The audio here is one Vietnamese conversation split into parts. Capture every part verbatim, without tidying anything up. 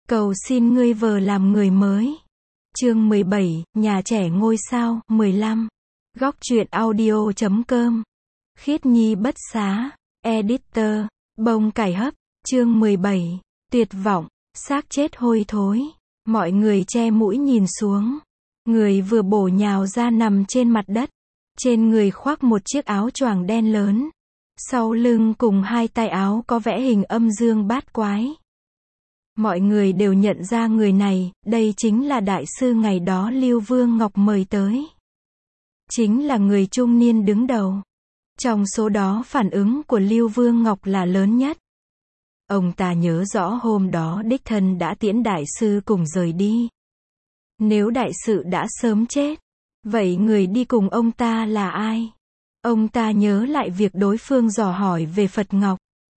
Cầu xin ngươi vờ làm người mới. Chương mười bảy, Nhà trẻ ngôi sao, mười lăm. Góc truyện audio chấm com. Khiết Nhi bất xá. Editor. Bông cải hấp. Chương mười bảy. Tuyệt vọng. Xác chết hôi thối. Mọi người che mũi nhìn xuống. Người vừa bổ nhào ra nằm trên mặt đất. Trên người khoác một chiếc áo choàng đen lớn. Sau lưng cùng hai tay áo có vẽ hình âm dương bát quái. Mọi người đều nhận ra người này, đây chính là đại sư ngày đó Lưu Vương Ngọc mời tới. Chính là người trung niên đứng đầu. Trong số đó phản ứng của Lưu Vương Ngọc là lớn nhất. Ông ta nhớ rõ hôm đó đích thân đã tiễn đại sư cùng rời đi. Nếu đại sư đã sớm chết, vậy người đi cùng ông ta là ai? Ông ta nhớ lại việc đối phương dò hỏi về Phật Ngọc.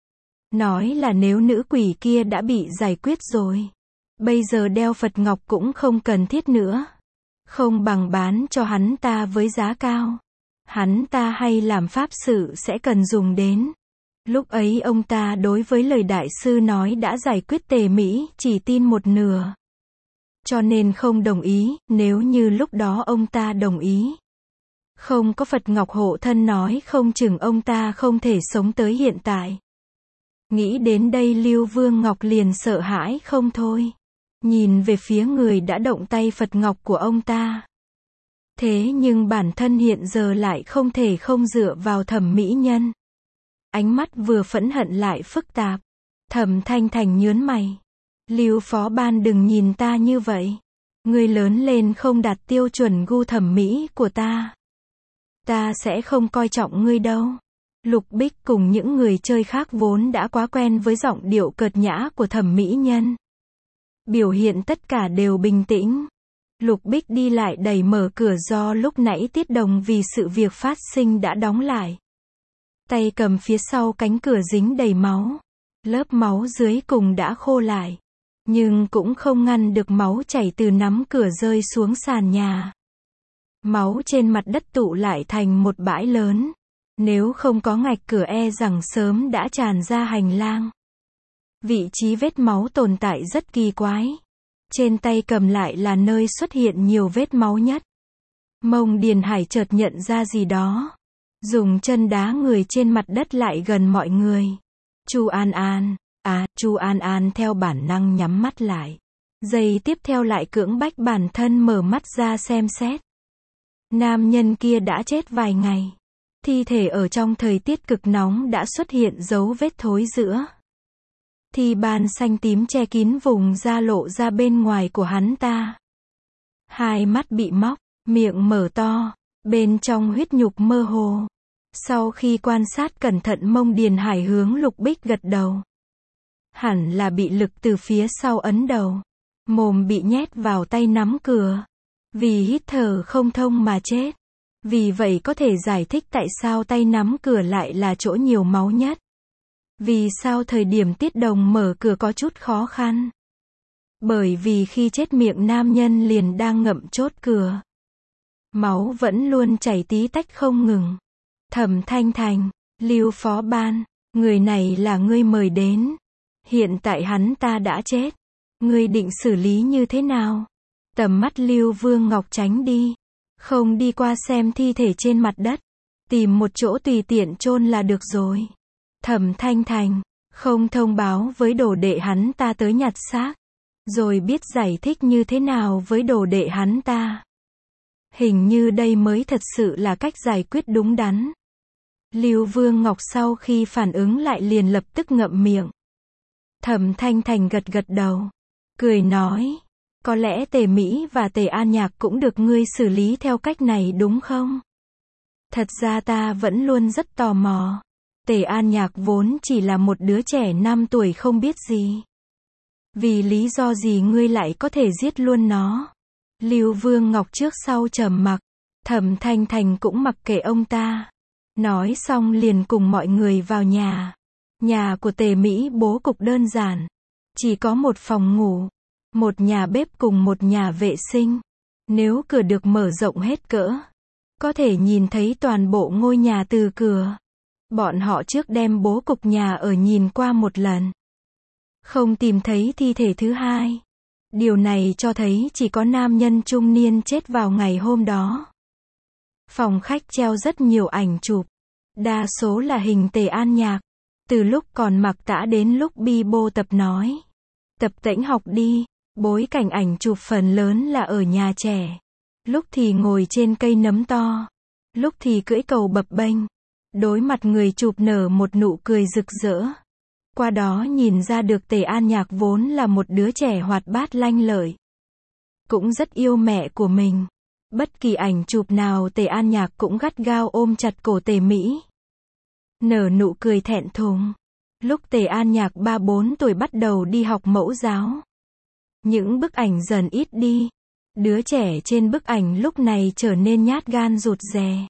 Nói là nếu nữ quỷ kia đã bị giải quyết rồi, bây giờ đeo Phật Ngọc cũng không cần thiết nữa. Không bằng bán cho hắn ta với giá cao. Hắn ta hay làm pháp sự sẽ cần dùng đến. Lúc ấy ông ta đối với lời đại sư nói đã giải quyết Tề Mỹ, chỉ tin một nửa. Cho nên không đồng ý, nếu như lúc đó ông ta đồng ý. Không có Phật Ngọc hộ thân nói không chừng ông ta không thể sống tới hiện tại. Nghĩ đến đây Lưu Vương Ngọc liền sợ hãi không thôi. Nhìn về phía người đã động tay Phật Ngọc của ông ta. Thế nhưng bản thân hiện giờ lại không thể không dựa vào Thẩm mỹ nhân. Ánh mắt vừa phẫn hận lại phức tạp. Thẩm Thanh Thành nhớn mày. Lưu phó ban đừng nhìn ta như vậy. Ngươi lớn lên không đạt tiêu chuẩn gu thẩm mỹ của ta. Ta sẽ không coi trọng ngươi đâu. Lục Bích cùng những người chơi khác vốn đã quá quen với giọng điệu cợt nhã của Thẩm mỹ nhân. Biểu hiện tất cả đều bình tĩnh. Lục Bích đi lại đẩy mở cửa do lúc nãy Tiết Đồng vì sự việc phát sinh đã đóng lại. Tay cầm phía sau cánh cửa dính đầy máu. Lớp máu dưới cùng đã khô lại. Nhưng cũng không ngăn được máu chảy từ nắm cửa rơi xuống sàn nhà. Máu trên mặt đất tụ lại thành một bãi lớn. Nếu không có ngạch cửa e rằng sớm đã tràn ra hành lang. Vị trí vết máu tồn tại rất kỳ quái. Trên tay cầm lại là nơi xuất hiện nhiều vết máu nhất. Mông Điền Hải chợt nhận ra gì đó. Dùng chân đá người trên mặt đất lại gần mọi người. Chu An An. À, Chu An An theo bản năng nhắm mắt lại. Giây tiếp theo lại cưỡng bách bản thân mở mắt ra xem xét. Nam nhân kia đã chết vài ngày. Thi thể ở trong thời tiết cực nóng đã xuất hiện dấu vết thối rữa. Thi ban xanh tím che kín vùng da lộ ra bên ngoài của hắn ta. Hai mắt bị móc, miệng mở to, bên trong huyết nhục mơ hồ. Sau khi quan sát cẩn thận Mông Điền Hải hướng Lục Bích gật đầu. Hẳn là bị lực từ phía sau ấn đầu. Mồm bị nhét vào tay nắm cửa. Vì hít thở không thông mà chết. Vì vậy có thể giải thích tại sao tay nắm cửa lại là chỗ nhiều máu nhất. Vì sao thời điểm Tiết Đồng mở cửa có chút khó khăn. Bởi vì khi chết miệng nam nhân liền đang ngậm chốt cửa. Máu vẫn luôn chảy tí tách không ngừng. Thẩm Thanh Thành, Lưu phó ban, người này là ngươi mời đến. Hiện tại hắn ta đã chết. Ngươi định xử lý như thế nào? Tầm mắt Lưu Vương Ngọc tránh đi. Không đi qua xem thi thể trên mặt đất. Tìm một chỗ tùy tiện chôn là được rồi. Thẩm Thanh Thành, không thông báo với đồ đệ hắn ta tới nhặt xác. Rồi biết giải thích như thế nào với đồ đệ hắn ta. Hình như đây mới thật sự là cách giải quyết đúng đắn. Lưu Vương Ngọc sau khi phản ứng lại liền lập tức ngậm miệng. Thẩm Thanh Thành gật gật đầu. Cười nói. Có lẽ Tề Mỹ và Tề An Nhạc cũng được ngươi xử lý theo cách này đúng không? Thật ra ta vẫn luôn rất tò mò. Tề An Nhạc vốn chỉ là một đứa trẻ năm tuổi không biết gì. Vì lý do gì ngươi lại có thể giết luôn nó? Lưu Vương Ngọc trước sau trầm mặc. Thẩm Thanh Thành cũng mặc kệ ông ta. Nói xong liền cùng mọi người vào nhà. Nhà của Tề Mỹ bố cục đơn giản. Chỉ có một phòng ngủ. Một nhà bếp cùng một nhà vệ sinh. Nếu cửa được mở rộng hết cỡ, có thể nhìn thấy toàn bộ ngôi nhà từ cửa. Bọn họ trước đem bố cục nhà ở nhìn qua một lần. Không tìm thấy thi thể thứ hai. Điều này cho thấy chỉ có nam nhân trung niên chết vào ngày hôm đó. Phòng khách treo rất nhiều ảnh chụp. Đa số là hình Tề An Nhạc. Từ lúc còn mặc tã đến lúc bi bô tập nói. Tập tễnh học đi. Bối cảnh ảnh chụp phần lớn là ở nhà trẻ. Lúc thì ngồi trên cây nấm to. Lúc thì cưỡi cầu bập bênh. Đối mặt người chụp nở một nụ cười rực rỡ. Qua đó nhìn ra được Tề An Nhạc vốn là một đứa trẻ hoạt bát lanh lợi. Cũng rất yêu mẹ của mình. Bất kỳ ảnh chụp nào Tề An Nhạc cũng gắt gao ôm chặt cổ Tề Mỹ. Nở nụ cười thẹn thùng. Lúc Tề An Nhạc ba bốn tuổi bắt đầu đi học mẫu giáo. Những bức ảnh dần ít đi. Đứa trẻ trên bức ảnh lúc này trở nên nhát gan rụt rè.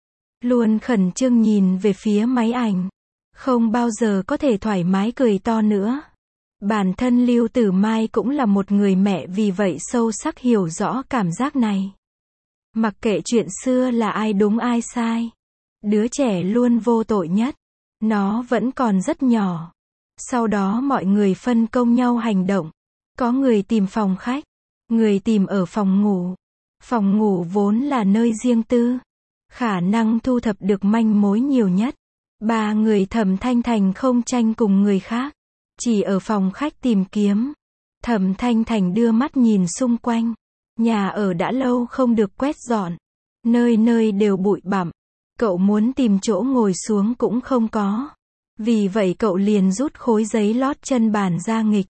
Luôn khẩn trương nhìn về phía máy ảnh. Không bao giờ có thể thoải mái cười to nữa. Bản thân Lưu Tử Mai cũng là một người mẹ vì vậy sâu sắc hiểu rõ cảm giác này. Mặc kệ chuyện xưa là ai đúng ai sai. Đứa trẻ luôn vô tội nhất. Nó vẫn còn rất nhỏ. Sau đó mọi người phân công nhau hành động. Có người tìm phòng khách. Người tìm ở phòng ngủ. Phòng ngủ vốn là nơi riêng tư. Khả năng thu thập được manh mối nhiều nhất. Ba người Thẩm Thanh Thành không tranh cùng người khác. Chỉ ở phòng khách tìm kiếm. Thẩm Thanh Thành đưa mắt nhìn xung quanh. Nhà ở đã lâu không được quét dọn. Nơi nơi đều bụi bặm. Cậu muốn tìm chỗ ngồi xuống cũng không có. Vì vậy cậu liền rút khối giấy lót chân bàn ra nghịch.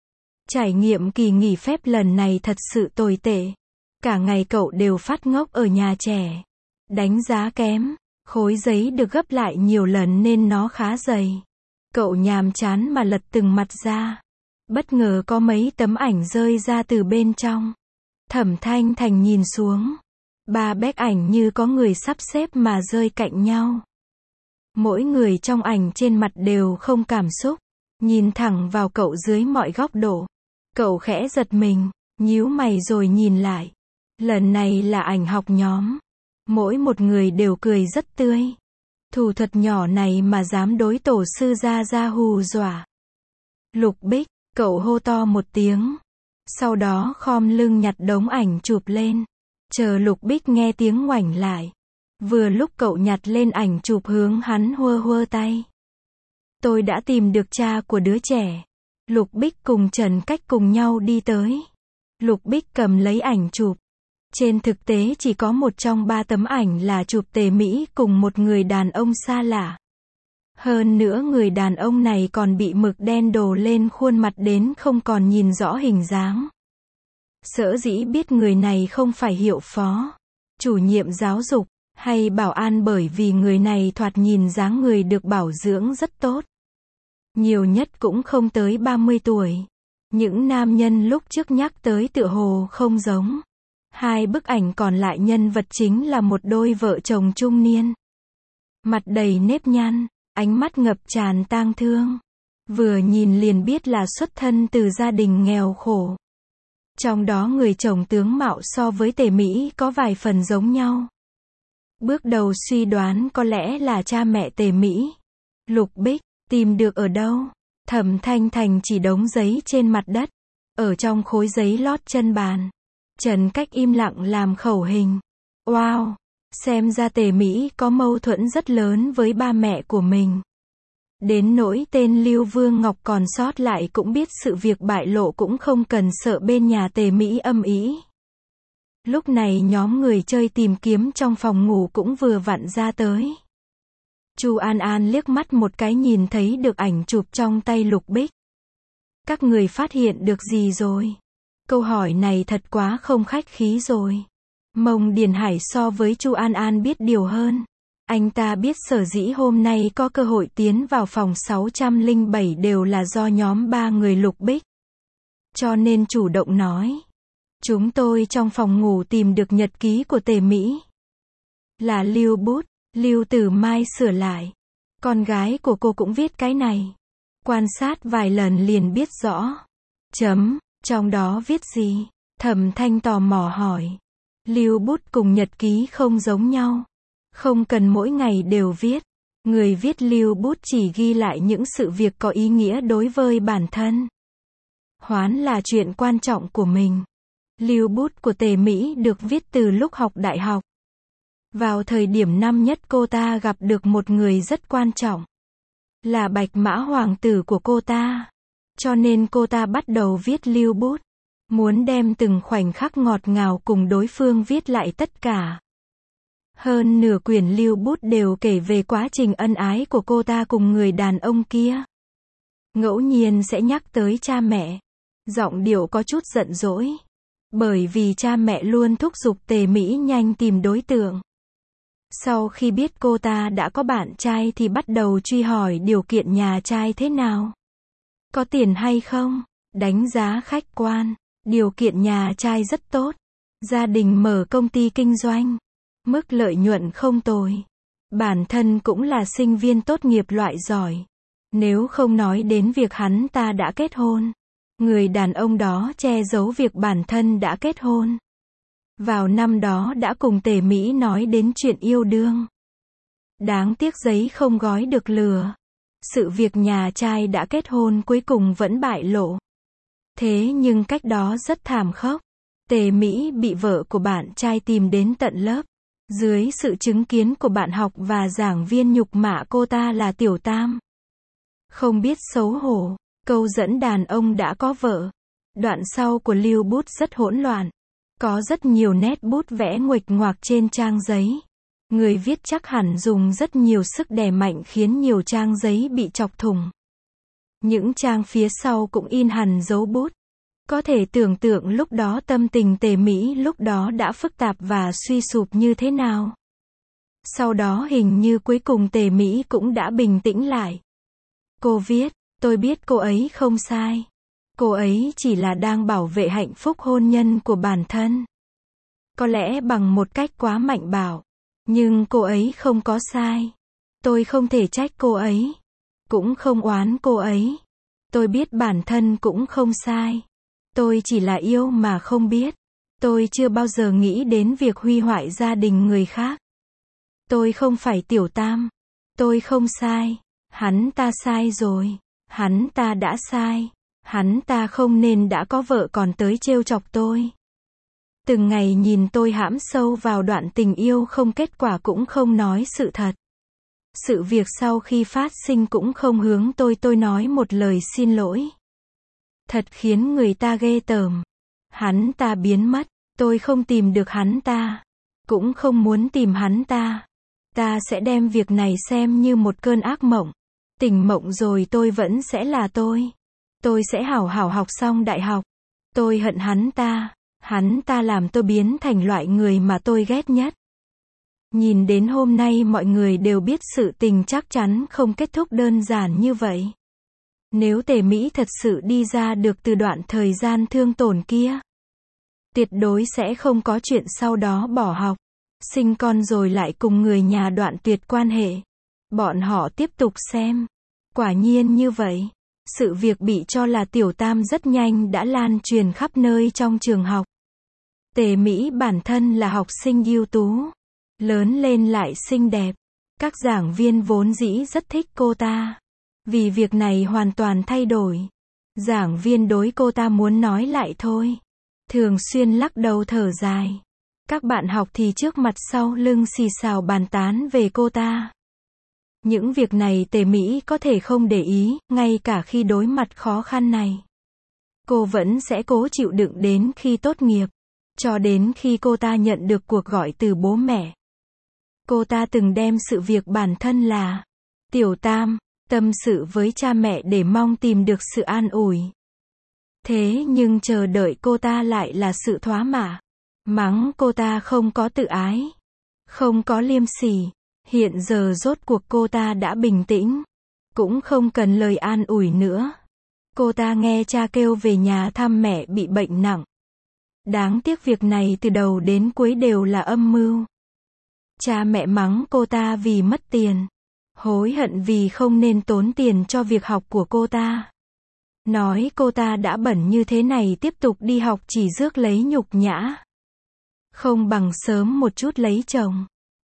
Trải nghiệm kỳ nghỉ phép lần này thật sự tồi tệ. Cả ngày cậu đều phát ngốc ở nhà trẻ. Đánh giá kém. Khối giấy được gấp lại nhiều lần nên nó khá dày. Cậu nhàm chán mà lật từng mặt ra. Bất ngờ có mấy tấm ảnh rơi ra từ bên trong. Thẩm Thanh Thành nhìn xuống. Ba bức ảnh như có người sắp xếp mà rơi cạnh nhau. Mỗi người trong ảnh trên mặt đều không cảm xúc. Nhìn thẳng vào cậu dưới mọi góc độ. Cậu khẽ giật mình, nhíu mày rồi nhìn lại. Lần này là ảnh học nhóm. Mỗi một người đều cười rất tươi. Thủ thuật nhỏ này mà dám đối tổ sư Gia Gia hù dọa. Lục Bích, cậu hô to một tiếng. Sau đó khom lưng nhặt đống ảnh chụp lên. Chờ Lục Bích nghe tiếng ngoảnh lại. Vừa lúc cậu nhặt lên ảnh chụp hướng hắn hua hua tay. Tôi đã tìm được cha của đứa trẻ. Lục Bích cùng Trần Cách cùng nhau đi tới. Lục Bích cầm lấy ảnh chụp. Trên thực tế chỉ có một trong ba tấm ảnh là chụp Tề Mỹ cùng một người đàn ông xa lạ. Hơn nữa người đàn ông này còn bị mực đen đổ lên khuôn mặt đến không còn nhìn rõ hình dáng. Sở dĩ biết người này không phải hiệu phó, chủ nhiệm giáo dục, hay bảo an bởi vì người này thoạt nhìn dáng người được bảo dưỡng rất tốt. Nhiều nhất cũng không tới ba mươi tuổi. Những nam nhân lúc trước nhắc tới tựa hồ không giống. Hai bức ảnh còn lại nhân vật chính là một đôi vợ chồng trung niên. Mặt đầy nếp nhăn, ánh mắt ngập tràn tang thương. Vừa nhìn liền biết là xuất thân từ gia đình nghèo khổ. Trong đó người chồng tướng mạo so với Tề Mỹ có vài phần giống nhau. Bước đầu suy đoán có lẽ là cha mẹ Tề Mỹ. Lục Bích, tìm được ở đâu? Thẩm Thanh Thành chỉ đống giấy trên mặt đất. Ở trong khối giấy lót chân bàn. Trần Cách im lặng làm khẩu hình. Wow, xem ra Tề Mỹ có mâu thuẫn rất lớn với ba mẹ của mình. Đến nỗi tên Lưu Vương Ngọc còn sót lại cũng biết sự việc bại lộ cũng không cần sợ bên nhà Tề Mỹ âm ý. Lúc này nhóm người chơi tìm kiếm trong phòng ngủ cũng vừa vặn ra tới. Chu An An liếc mắt một cái nhìn thấy được ảnh chụp trong tay Lục Bích. Các người phát hiện được gì rồi? Câu hỏi này thật quá không khách khí rồi. Mông Điền Hải so với Chu An An biết điều hơn. Anh ta biết sở dĩ hôm nay có cơ hội tiến vào phòng sáu trăm lẻ bảy đều là do nhóm ba người Lục Bích. Cho nên chủ động nói. Chúng tôi trong phòng ngủ tìm được nhật ký của Tề Mỹ. Là Lưu Bút, Lưu Tử Mai sửa lại. Con gái của cô cũng viết cái này. Quan sát vài lần liền biết rõ. Chấm, trong đó viết gì? Thẩm Thanh tò mò hỏi. Lưu Bút cùng nhật ký không giống nhau. Không cần mỗi ngày đều viết. Người viết lưu bút chỉ ghi lại những sự việc có ý nghĩa đối với bản thân. Hoán là chuyện quan trọng của mình. Lưu bút của Tề Mỹ được viết từ lúc học đại học. Vào thời điểm năm nhất cô ta gặp được một người rất quan trọng. Là Bạch Mã hoàng tử của cô ta. Cho nên cô ta bắt đầu viết lưu bút. Muốn đem từng khoảnh khắc ngọt ngào cùng đối phương viết lại tất cả. Hơn nửa quyển lưu bút đều kể về quá trình ân ái của cô ta cùng người đàn ông kia. Ngẫu nhiên sẽ nhắc tới cha mẹ. Giọng điệu có chút giận dỗi. Bởi vì cha mẹ luôn thúc giục Tề Mỹ nhanh tìm đối tượng. Sau khi biết cô ta đã có bạn trai thì bắt đầu truy hỏi điều kiện nhà trai thế nào. Có tiền hay không? Đánh giá khách quan. Điều kiện nhà trai rất tốt. Gia đình mở công ty kinh doanh. Mức lợi nhuận không tồi. Bản thân cũng là sinh viên tốt nghiệp loại giỏi. Nếu không nói đến việc hắn ta đã kết hôn. Người đàn ông đó che giấu việc bản thân đã kết hôn. Vào năm đó đã cùng Tề Mỹ nói đến chuyện yêu đương. Đáng tiếc giấy không gói được lửa. Sự việc nhà trai đã kết hôn cuối cùng vẫn bại lộ. Thế nhưng cách đó rất thảm khốc. Tề Mỹ bị vợ của bạn trai tìm đến tận lớp. Dưới sự chứng kiến của bạn học và giảng viên nhục mạ cô ta là tiểu tam. Không biết xấu hổ. Câu dẫn đàn ông đã có vợ. Đoạn sau của lưu bút rất hỗn loạn. Có rất nhiều nét bút vẽ nguệch ngoạc trên trang giấy. Người viết chắc hẳn dùng rất nhiều sức đè mạnh khiến nhiều trang giấy bị chọc thủng. Những trang phía sau cũng in hẳn dấu bút. Có thể tưởng tượng lúc đó tâm tình Tề Mỹ lúc đó đã phức tạp và suy sụp như thế nào. Sau đó hình như cuối cùng Tề Mỹ cũng đã bình tĩnh lại. Cô viết, tôi biết cô ấy không sai. Cô ấy chỉ là đang bảo vệ hạnh phúc hôn nhân của bản thân. Có lẽ bằng một cách quá mạnh bạo. Nhưng cô ấy không có sai. Tôi không thể trách cô ấy. Cũng không oán cô ấy. Tôi biết bản thân cũng không sai. Tôi chỉ là yêu mà không biết. Tôi chưa bao giờ nghĩ đến việc hủy hoại gia đình người khác. Tôi không phải tiểu tam. Tôi không sai. Hắn ta sai rồi. Hắn ta đã sai. Hắn ta không nên đã có vợ còn tới trêu chọc tôi. Từng ngày nhìn tôi hãm sâu vào đoạn tình yêu không kết quả cũng không nói sự thật. Sự việc sau khi phát sinh cũng không hướng tôi tôi nói một lời xin lỗi. Thật khiến người ta ghê tởm. Hắn ta biến mất. Tôi không tìm được hắn ta. Cũng không muốn tìm hắn ta. Ta sẽ đem việc này xem như một cơn ác mộng. Tỉnh mộng rồi tôi vẫn sẽ là tôi. Tôi sẽ hảo hảo học xong đại học. Tôi hận hắn ta. Hắn ta làm tôi biến thành loại người mà tôi ghét nhất. Nhìn đến hôm nay mọi người đều biết sự tình chắc chắn không kết thúc đơn giản như vậy. Nếu Tề Mỹ thật sự đi ra được từ đoạn thời gian thương tổn kia, tuyệt đối sẽ không có chuyện sau đó bỏ học, sinh con rồi lại cùng người nhà đoạn tuyệt quan hệ. Bọn họ tiếp tục xem. Quả nhiên như vậy. Sự việc bị cho là tiểu tam rất nhanh đã lan truyền khắp nơi trong trường học. Tề Mỹ bản thân là học sinh ưu tú. Lớn lên lại xinh đẹp. Các giảng viên vốn dĩ rất thích cô ta. Vì việc này hoàn toàn thay đổi. Giảng viên đối cô ta muốn nói lại thôi. Thường xuyên lắc đầu thở dài. Các bạn học thì trước mặt sau lưng xì xào bàn tán về cô ta. Những việc này Tề Mỹ có thể không để ý, ngay cả khi đối mặt khó khăn này. Cô vẫn sẽ cố chịu đựng đến khi tốt nghiệp. Cho đến khi cô ta nhận được cuộc gọi từ bố mẹ. Cô ta từng đem sự việc bản thân là tiểu tam, tâm sự với cha mẹ để mong tìm được sự an ủi. Thế nhưng chờ đợi cô ta lại là sự thoá mạ. Mắng cô ta không có tự ái. Không có liêm sỉ. Hiện giờ rốt cuộc cô ta đã bình tĩnh. Cũng không cần lời an ủi nữa. Cô ta nghe cha kêu về nhà thăm mẹ bị bệnh nặng. Đáng tiếc việc này từ đầu đến cuối đều là âm mưu. Cha mẹ mắng cô ta vì mất tiền. Hối hận vì không nên tốn tiền cho việc học của cô ta. Nói cô ta đã bẩn như thế này tiếp tục đi học chỉ rước lấy nhục nhã. Không bằng sớm một chút lấy chồng.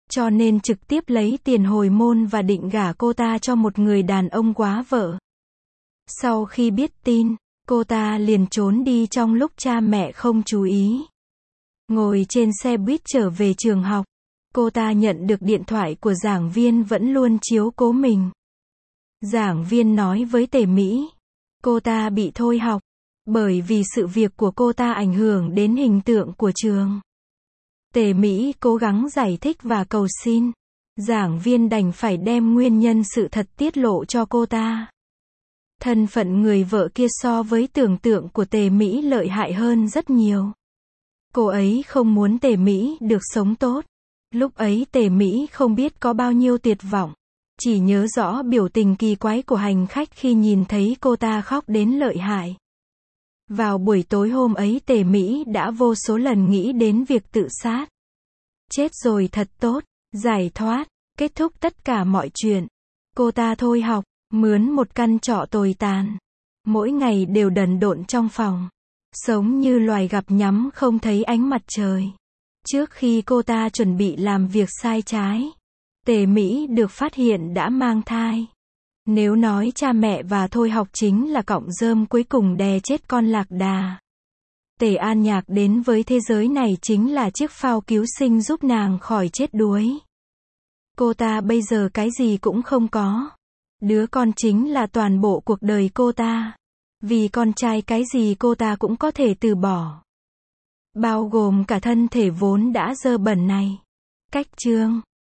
cho nên trực tiếp lấy tiền hồi môn và định gả cô ta cho một người đàn ông quá vợ. Sau khi biết tin, cô ta liền trốn đi trong lúc cha mẹ không chú ý. Ngồi trên xe buýt trở về trường học, cô ta nhận được điện thoại của giảng viên vẫn luôn chiếu cố mình. Giảng viên nói với Tề Mỹ, cô ta bị thôi học, bởi vì sự việc của cô ta ảnh hưởng đến hình tượng của trường. Tề Mỹ cố gắng giải thích và cầu xin. Giảng viên đành phải đem nguyên nhân sự thật tiết lộ cho cô ta. Thân phận người vợ kia so với tưởng tượng của Tề Mỹ lợi hại hơn rất nhiều. Cô ấy không muốn Tề Mỹ được sống tốt. Lúc ấy Tề Mỹ không biết có bao nhiêu tuyệt vọng. Chỉ nhớ rõ biểu tình kỳ quái của hành khách khi nhìn thấy cô ta khóc đến lợi hại. Vào buổi tối hôm ấy Tề Mỹ đã vô số lần nghĩ đến việc tự sát. Chết rồi thật tốt, giải thoát, kết thúc tất cả mọi chuyện. Cô ta thôi học, mướn một căn trọ tồi tàn. Mỗi ngày đều đần độn trong phòng. Sống như loài gặp nhắm không thấy ánh mặt trời. Trước khi cô ta chuẩn bị làm việc sai trái, Tề Mỹ được phát hiện đã mang thai. Nếu nói cha mẹ và thôi học chính là cọng rơm cuối cùng đè chết con lạc đà, Tề An Nhạc đến với thế giới này chính là chiếc phao cứu sinh giúp nàng khỏi chết đuối. Cô ta bây giờ cái gì cũng không có. Đứa con chính là toàn bộ cuộc đời cô ta. Vì con trai cái gì cô ta cũng có thể từ bỏ. Bao gồm cả thân thể vốn đã dơ bẩn này. Cách chương